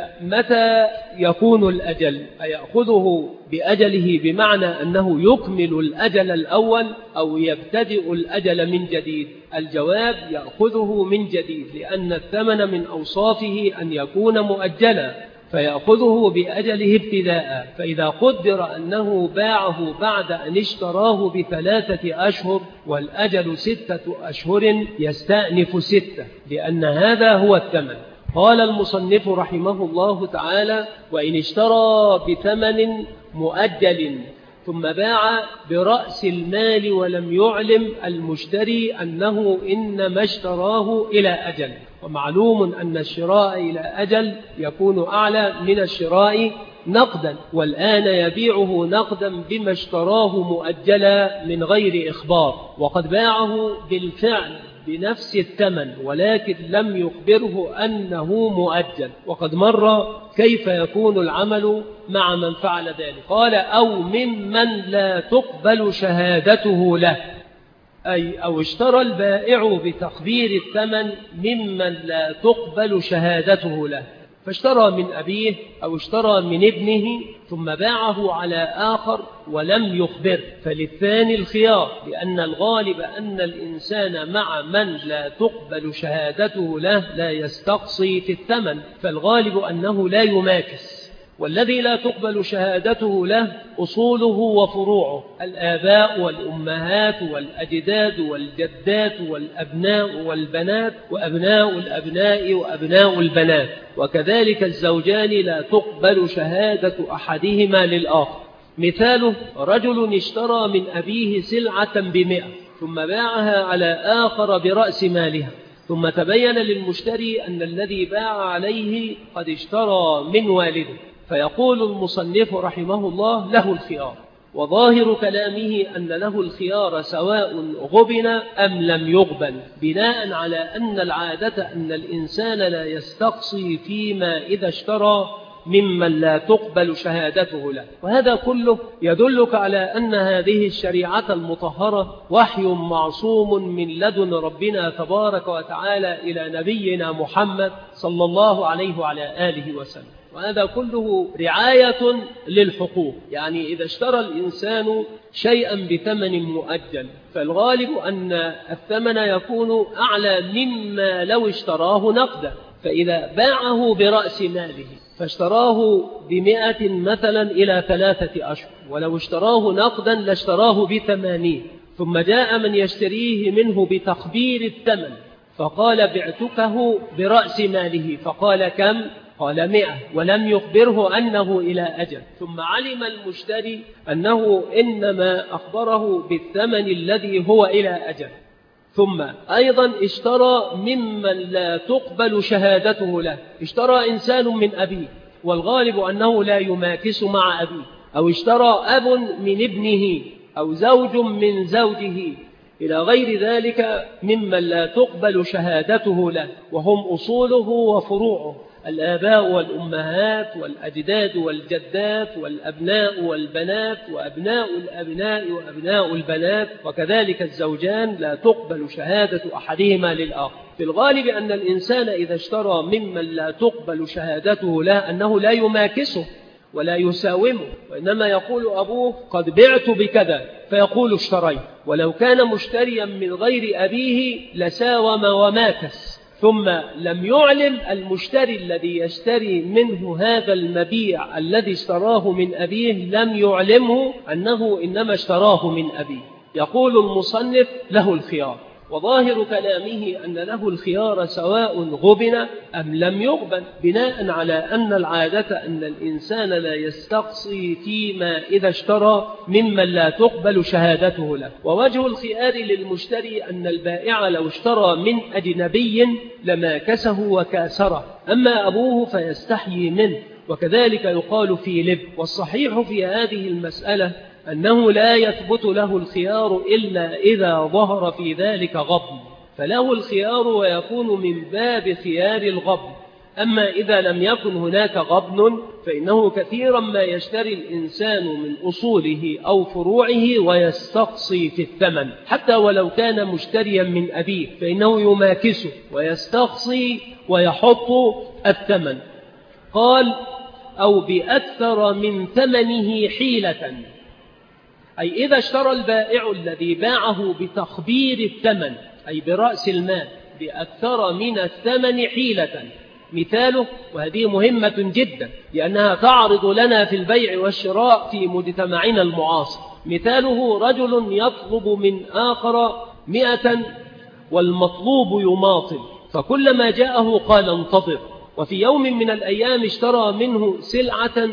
فمتى يكون الأجل؟ أيأخذه بأجله بمعنى أنه يكمل الأجل الأول أو يبتدئ الأجل من جديد؟ الجواب يأخذه من جديد، لأن الثمن من أوصافه أن يكون مؤجلا، فيأخذه بأجله ابتداء. فإذا قدر أنه باعه بعد أن اشتراه ب3 أشهر والأجل 6 أشهر يستأنف 6، لأن هذا هو الثمن. قال المصنف رحمه الله تعالى وإن اشترى بثمن مؤجل ثم باع برأس المال ولم يعلم المشتري أنه إنما اشتراه إلى أجل، ومعلوم أن الشراء إلى أجل يكون أعلى من الشراء نقدا، والآن يبيعه نقدا بما اشتراه مؤجلا من غير إخبار، وقد باعه بالفعل بنفس الثمن ولكن لم يخبره أنه مؤجل، وقد مر كيف يكون العمل مع من فعل ذلك. قال أو ممن لا تقبل شهادته له، أي أو اشترى البائع بتخبير الثمن ممن لا تقبل شهادته له، فاشترى من أبيه أو اشترى من ابنه ثم باعه على آخر ولم يخبر، فللثاني الخيار، لأن الغالب أن الإنسان مع من لا تقبل شهادته له لا يستقصي في الثمن، فالغالب أنه لا يماكس. والذي لا تقبل شهادته له أصوله وفروعه، الآباء والأمهات والأجداد والجدات والأبناء والبنات وأبناء الأبناء وأبناء البنات، وكذلك الزوجان لا تقبل شهادة أحدهما للآخر. مثاله رجل اشترى من أبيه سلعة ب100 ثم باعها على آخر برأس مالها، ثم تبين للمشتري أن الذي باع عليه قد اشترى من والده، فيقول المصنف رحمه الله له الخيار، وظاهر كلامه أن له الخيار سواء غبن أم لم يغبن، بناء على أن العادة أن الإنسان لا يستقصي فيما إذا اشترى ممن لا تقبل شهادته له. وهذا كله يدلك على أن هذه الشريعة المطهرة وحي معصوم من لدن ربنا تبارك وتعالى إلى نبينا محمد صلى الله عليه وعلى آله وسلم. وهذا كله رعاية للحقوق. يعني إذا اشترى الإنسان شيئا بثمن مؤجل فالغالب أن الثمن يكون أعلى مما لو اشتراه نقدا، فإذا باعه برأس ماله فاشتراه ب100 مثلا إلى 3 أشهر، ولو اشتراه نقدا لاشتراه ب80، ثم جاء من يشتريه منه بتخبير الثمن فقال بعتكه برأس ماله، فقال كم؟ قال 100، ولم يخبره أنه إلى أجل. ثم علم المشتري أنه إنما أخبره بالثمن الذي هو إلى أجل. ثم أيضا اشترى ممن لا تقبل شهادته له. اشترى إنسان من أبيه والغالب أنه لا يماكس مع أبيه، أو اشترى أب من ابنه، أو زوج من زوجه، إلى غير ذلك ممن لا تقبل شهادته له، وهم أصوله وفروعه، الآباء والأمهات والأجداد والجدات والأبناء والبنات وأبناء الأبناء وأبناء البنات، وكذلك الزوجان لا تقبل شهادة أحدهما للآخر. في الغالب أن الإنسان إذا اشترى ممن لا تقبل شهادته له أنه لا يماكسه ولا يساومه، وإنما يقول أبوه قد بعت بكذا فيقول اشتريت، ولو كان مشتريا من غير أبيه لساوم وماكس. ثم لم يعلم المشتري الذي يشتري منه هذا المبيع الذي اشتراه من أبيه، لم يعلمه أنه إنما اشتراه من أبيه. يقول المصنف له الخيار، وظاهر كلامه أن له الخيار سواء غبن أم لم يغبن، بناء على أن العادة أن الإنسان لا يستقصي فيما إذا اشترى ممن لا تقبل شهادته له. ووجه الخيار للمشتري أن البائع لو اشترى من أجنبي لماكسه وكاسره، أما أبوه فيستحيي منه، وكذلك يقال في لب. والصحيح في هذه المسألة أنه لا يثبت له الخيار إلا إذا ظهر في ذلك غبن، فله الخيار ويكون من باب خيار الغبن. أما إذا لم يكن هناك غبن فإنه كثيرا ما يشتري الإنسان من أصوله أو فروعه ويستقصي في الثمن، حتى ولو كان مشتريا من أبيه فإنه يماكسه ويستقصي ويحط الثمن. قال أو بأكثر من ثمنه حيلة، أي إذا اشترى البائع الذي باعه بتخبير الثمن أي برأس المال بأكثر من الثمن حيلة. مثاله، وهذه مهمة جدا لأنها تعرض لنا في البيع والشراء في مجتمعنا المعاصر. مثاله رجل يطلب من آخر 100 والمطلوب يماطل، فكلما جاءه قال انتظر، وفي يوم من الأيام اشترى منه سلعة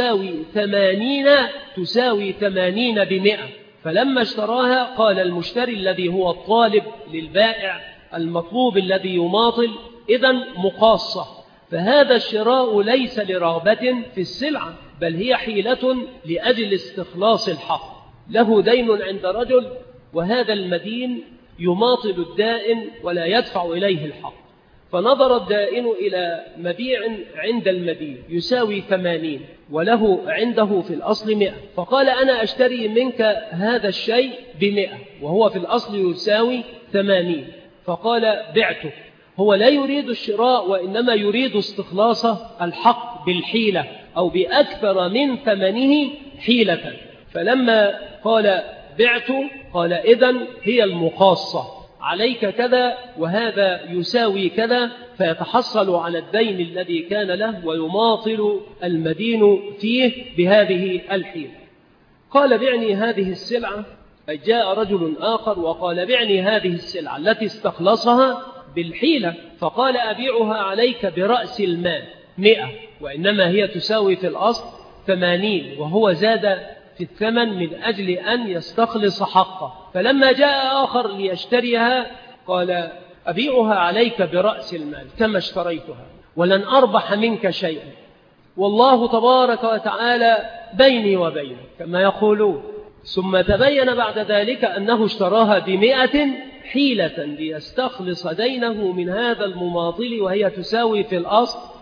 تساوي 80 ب100، فلما اشتراها قال المشتري الذي هو الطالب للبائع المطلوب الذي يماطل إذن مقاصة. فهذا الشراء ليس لرغبة في السلعة، بل هي حيلة لأجل استخلاص الحق. له دين عند رجل وهذا المدين يماطل الدائن ولا يدفع إليه الحق، فنظر الدائن إلى مبيع عند المدين يساوي 80 وله عنده في الأصل 100، فقال أنا أشتري منك هذا الشيء ب100 وهو في الأصل يساوي 80، فقال بعته. هو لا يريد الشراء وإنما يريد استخلاص الحق بالحيلة أو بأكثر من ثمنه حيلة. فلما قال بعته قال إذن هي المقاصة، عليك كذا وهذا يساوي كذا، فيتحصل على الدين الذي كان له ويماطل المدين فيه بهذه الحيلة. قال بعني هذه السلعة، أي جاء رجل آخر وقال بعني هذه السلعة التي استخلصها بالحيلة، فقال أبيعها عليك برأس المال 100 وإنما هي تساوي في الأصل 80، وهو زاد في الثمن من أجل أن يستخلص حقه. فلما جاء آخر ليشتريها قال أبيعها عليك برأس المال كما اشتريتها ولن أربح منك شيئا، والله تبارك وتعالى بيني وبينك كما يقولون. ثم تبين بعد ذلك أنه اشتراها ب100 حيلة ليستخلص دينه من هذا المماطل وهي تساوي في الأصل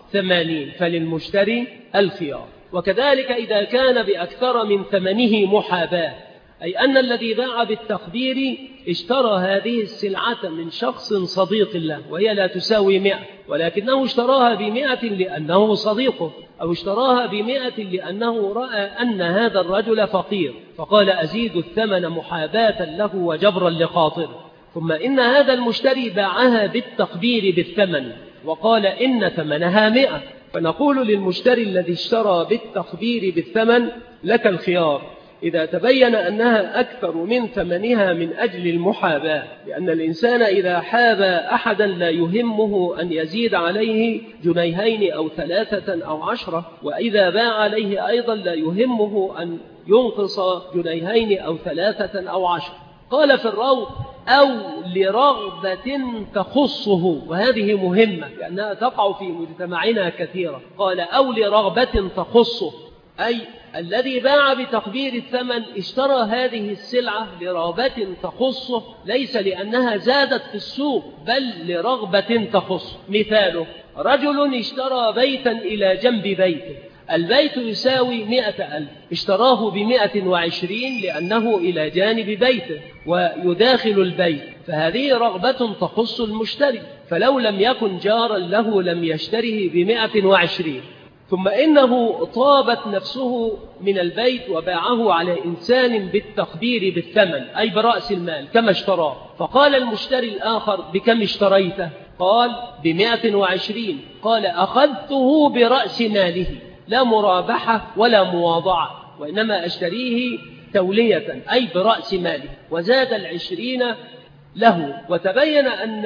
80 فللمشتري الخيار. وكذلك إذا كان بأكثر من ثمنه محاباة، أي أن الذي باع بالتقدير اشترى هذه السلعة من شخص صديق له وهي لا تساوي 100، ولكنه اشتراها ب100 لأنه صديقه، أو اشتراها ب100 لأنه رأى أن هذا الرجل فقير فقال أزيد الثمن محاباة له وجبرا لخاطره. ثم إن هذا المشتري باعها بالتقدير بالثمن وقال إن ثمنها 100، فنقول للمشتري الذي اشترى بالتقدير بالثمن لك الخيار إذا تبين أنها أكثر من ثمنها من أجل المحاباة، لأن الإنسان إذا حاب أحدا لا يهمه أن يزيد عليه 2 أو 3 أو 10، وإذا باع عليه أيضا لا يهمه أن ينقص 2 أو 3 أو 10. قال في الروض أو لرغبة تخصه، وهذه مهمة لأنها تقع في مجتمعنا كثيرا. قال أو لرغبة تخصه، أي الذي باع بتقدير الثمن اشترى هذه السلعة لرغبة تخصه، ليس لأنها زادت في السوق بل لرغبة تخصه. مثاله رجل اشترى بيتا إلى جنب بيته، البيت يساوي 100,000، اشتراه ب120 لأنه إلى جانب بيته ويداخل البيت، فهذه رغبة تخص المشتري، فلو لم يكن جارا له لم يشتره ب120. ثم إنه طابت نفسه من البيت وباعه على إنسان بالتقدير بالثمن أي برأس المال كما اشتراه، فقال المشتري الآخر بكم اشتريته؟ قال ب120. قال أخذته برأس ماله، لا مرابحة ولا مواضعة، وإنما أشتريه تولية أي برأس ماله، وزاد 20 له، وتبين أن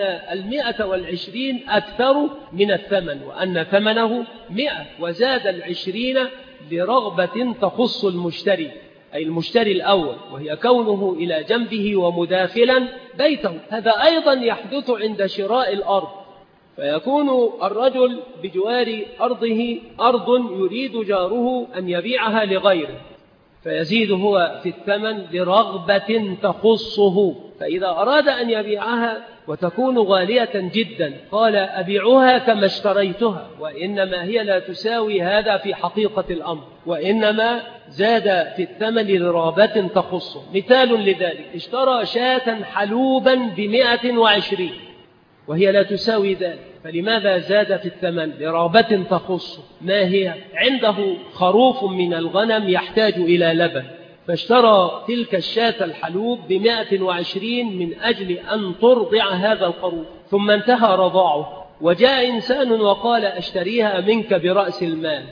120 أكثر من الثمن وأن ثمنه 100، وزاد 20 لرغبة تخص المشتري أي المشتري الأول، وهي كونه إلى جنبه ومداخلا بيته. هذا أيضا يحدث عند شراء الأرض، فيكون الرجل بجوار أرضه أرض يريد جاره أن يبيعها لغيره، فيزيد هو في الثمن لرغبة تخصه، فإذا أراد أن يبيعها وتكون غالية جدا قال أبيعها كما اشتريتها، وإنما هي لا تساوي هذا في حقيقة الأمر، وإنما زاد في الثمن لرغبة تخصه. مثال لذلك اشترى شاة حلوبا ب120 وهي لا تساوي ذلك، فلماذا زاد في الثمن؟ لرغبة تخصه. ما هي؟ عنده خروف من الغنم يحتاج إلى لبن، فاشترى تلك الشاة الحلوب ب120 من أجل أن ترضع هذا الخروف، ثم انتهى رضاعه وجاء إنسان وقال أشتريها منك برأس المال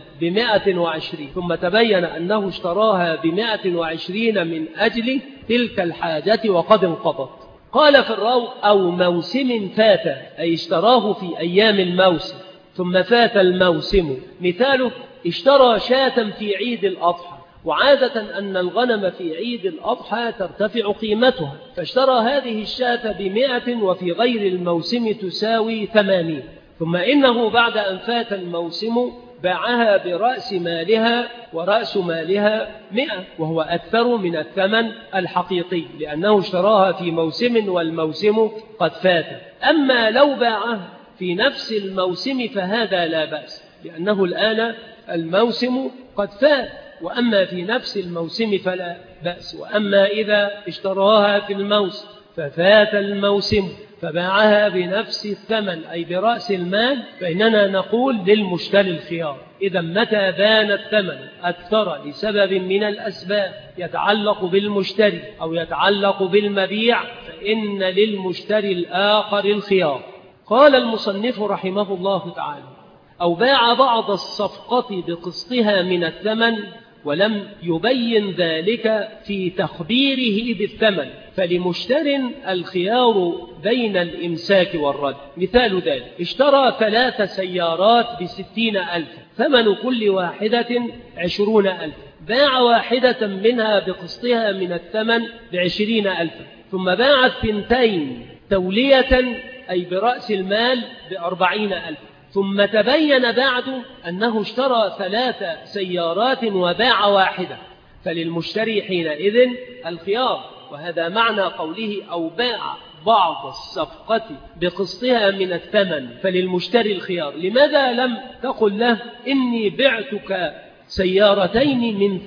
ب120، ثم تبين أنه اشتراها ب120 من أجل تلك الحاجة وقد انقضت. قال في الروض أو موسم فات، أي اشتراه في أيام الموسم ثم فات الموسم. مثاله اشترى شاة في عيد الأضحى، وعادة أن الغنم في عيد الأضحى ترتفع قيمتها، فاشترى هذه الشاة ب100 وفي غير الموسم تساوي 80، ثم إنه بعد أن فات الموسم باعها برأس مالها، ورأس مالها 100، وهو أكثر من الثمن الحقيقي لأنه اشتراها في موسم والموسم قد فات. أما لو باعها في نفس الموسم فهذا لا بأس، لأنه الآن الموسم قد فات، وأما في نفس الموسم فلا بأس. وأما إذا اشتراها في الموسم ففات الموسم فباعها بنفس الثمن أي برأس المال، فإننا نقول للمشتري الخيار إذا متى بان الثمن أكثر لسبب من الأسباب يتعلق بالمشتري أو يتعلق بالمبيع فإن للمشتري الآخر الخيار. قال المصنف رحمه الله تعالى أو باع بعض الصفقة بقسطها من الثمن ولم يبين ذلك في تخبيره بالثمن، فلمشتر الخيار بين الإمساك والرد. مثال ذلك اشترى 3 سيارات ب60,000 ثمن كل واحدة 20,000، باع واحدة منها بقسطها من الثمن ب20,000، ثم باع 2 تولية أي برأس المال ب40,000، ثم تبين بعد أنه اشترى 3 سيارات وباع واحدة، فللمشتري حينئذ الخيار. وهذا معنى قوله أو باع بعض الصفقة بقسطها من الثمن فللمشتري الخيار. لماذا لم تقل له إني بعتك سيارتين من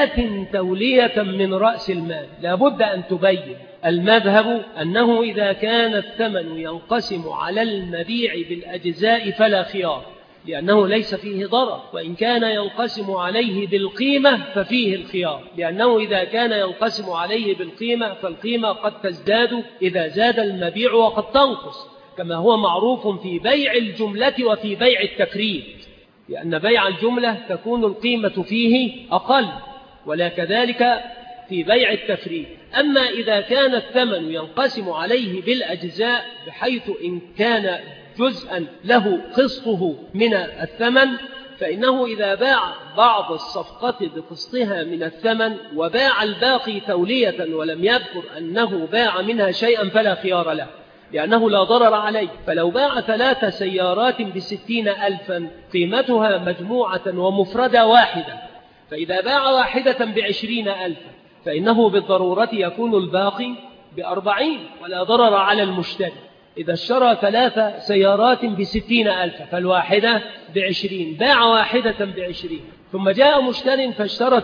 3 تولية من رأس المال؟ لابد أن تبين. المذهب أنه إذا كان الثمن ينقسم على المبيع بالأجزاء فلا خيار، لأنه ليس فيه ضرر، وإن كان ينقسم عليه بالقيمة ففيه الخيار، لأنه إذا كان ينقسم عليه بالقيمة فالقيمة قد تزداد إذا زاد المبيع وقد تنقص، كما هو معروف في بيع الجملة وفي بيع التفريد، لأن بيع الجملة تكون القيمة فيه أقل، ولا كذلك في بيع التفريد. أما إذا كان الثمن ينقسم عليه بالأجزاء بحيث إن كان جزءا له قسطه من الثمن، فإنه إذا باع بعض الصفقة بقسطها من الثمن وباع الباقي تولية ولم يذكر أنه باع منها شيئا فلا خيار له، لأنه لا ضرر عليه. فلو باع 3 سيارات ب60,000 قيمتها مجموعة ومفردة واحدة، فإذا باع واحدة ب20,000 فإنه بالضرورة يكون الباقي ب40 ولا ضرر على المشتري. إذا اشترى 3 سيارات ب60,000 فالواحدة ب20، باع واحدة ب20، ثم جاء مشتر فاشترى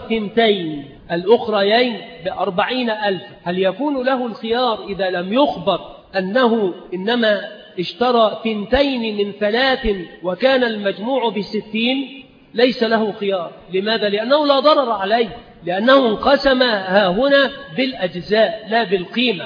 2 الأخريين ب40,000، هل يكون له الخيار إذا لم يخبر أنه إنما اشترى 2 من 3 وكان المجموع ب60؟ ليس له خيار. لماذا؟ لأنه لا ضرر عليه، لأنه انقسم هنا بالأجزاء لا بالقيمة.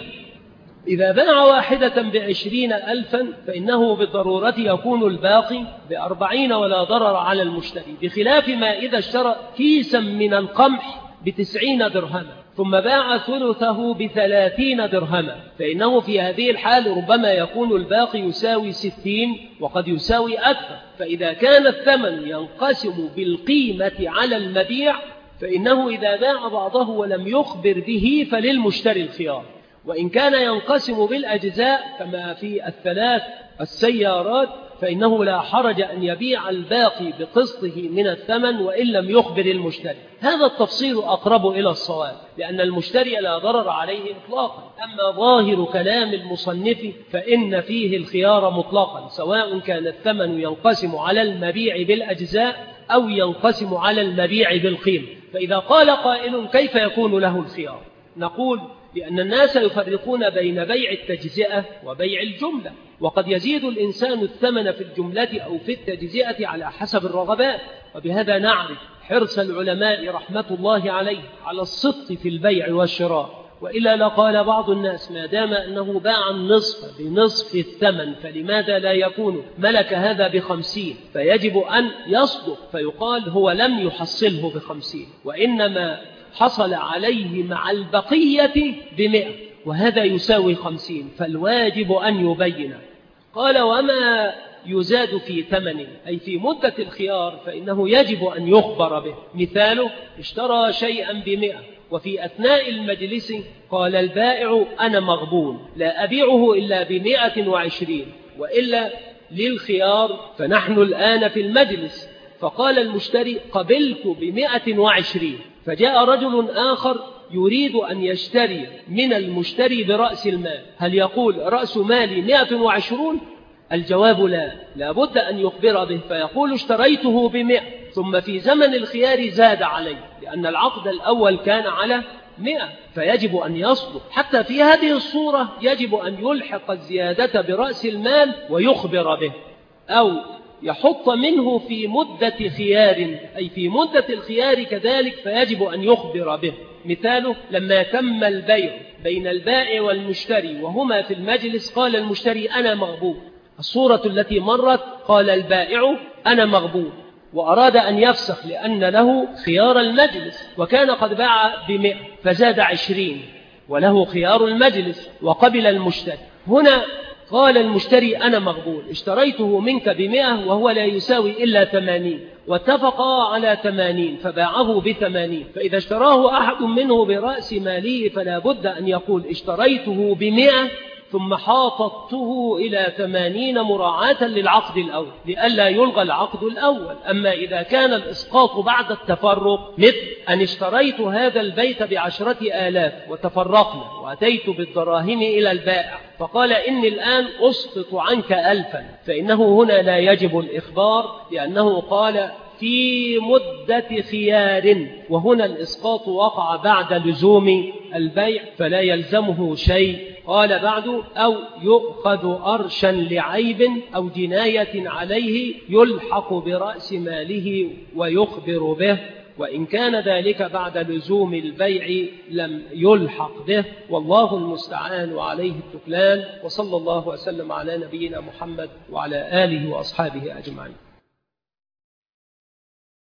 إذا باع واحدة ب20,000 فإنه بالضرورة يكون الباقي ب40 ولا ضرر على المشتري، بخلاف ما إذا اشترى كيسا من القمح ب90 درهما ثم باع ثلثه ب30 درهما، فإنه في هذه الحال ربما يكون الباقي يساوي 60 وقد يساوي أكثر. فإذا كان الثمن ينقسم بالقيمة على المبيع فإنه إذا باع بعضه ولم يخبر به فللمشتري الخيار. وإن كان ينقسم بالأجزاء كما في 3 السيارات فإنه لا حرج أن يبيع الباقي بقسطه من الثمن وإن لم يخبر المشتري. هذا التفصيل أقرب إلى الصواب، لأن المشتري لا ضرر عليه إطلاقا. أما ظاهر كلام المصنف فإن فيه الخيار مطلقا، سواء كان الثمن ينقسم على المبيع بالأجزاء أو ينقسم على المبيع بالقيمة. فإذا قال قائل كيف يكون له الخيار؟ نقول لأن الناس يفرقون بين بيع التجزئة وبيع الجملة، وقد يزيد الإنسان الثمن في الجملة أو في التجزئة على حسب الرغبات. وبهذا نعرف حرص العلماء رحمة الله عليه على الصدق في البيع والشراء، وإلا لقال بعض الناس ما دام أنه باع النصف بنصف الثمن فلماذا لا يكون ملك هذا ب50؟ فيجب أن يصدق فيقال هو لم يحصله ب50 وإنما حصل عليه مع البقية ب100 وهذا يساوي 50، فالواجب أن يبين. قال وما يزاد في ثمن أي في مدة الخيار فإنه يجب أن يخبر به. مثاله اشترى شيئا ب100 وفي أثناء المجلس قال البائع أنا مغبون لا أبيعه إلا ب120 وإلا للخيار، فنحن الآن في المجلس فقال المشتري قبلت ب120، فجاء رجل آخر يريد أن يشتري من المشتري برأس المال، هل يقول رأس مالي 120؟ الجواب لا، لابد أن يخبر به فيقول اشتريته ب100 ثم في زمن الخيار زاد عليه لأن العقد الأول كان على 100، فيجب أن يصدق. حتى في هذه الصورة يجب أن يلحق الزيادة برأس المال ويخبر به، أو يحط منه في مدة خيار أي في مدة الخيار كذلك فيجب أن يخبر به. مثاله لما تم البيع بين البائع والمشتري وهما في المجلس قال المشتري أنا مغبون، الصورة التي مرت قال البائع أنا مغبون وأراد أن يفسخ لأن له خيار المجلس وكان قد باع ب100 فزاد 20 وله خيار المجلس وقبل المشتري. هنا قال المشتري أنا مغبون اشتريته منك ب100 وهو لا يساوي إلا 80 واتفقا على 80 فباعه ب80، فإذا اشتراه أحد منه برأس ماله فلا بد أن يقول اشتريته ب100 ثم حاططته إلى 80 مراعاة للعقد الأول لئلا يلغى العقد الأول. أما إذا كان الإسقاط بعد التفرق مثل أن اشتريت هذا البيت ب10,000 وتفرقنا وأتيت بالدراهم إلى البائع فقال إني الآن أسقط عنك 1000، فإنه هنا لا يجب الإخبار لأنه قال في مدة خيار، وهنا الإسقاط وقع بعد لزوم البيع فلا يلزمه شيء. قال بعد أو يؤخذ أرشا لعيب أو جناية عليه يلحق برأس ماله ويخبر به، وإن كان ذلك بعد لزوم البيع لم يلحق به، والله المستعان وعليه التكلان. وصلى الله وسلم على نبينا محمد وعلى آله وأصحابه أجمعين.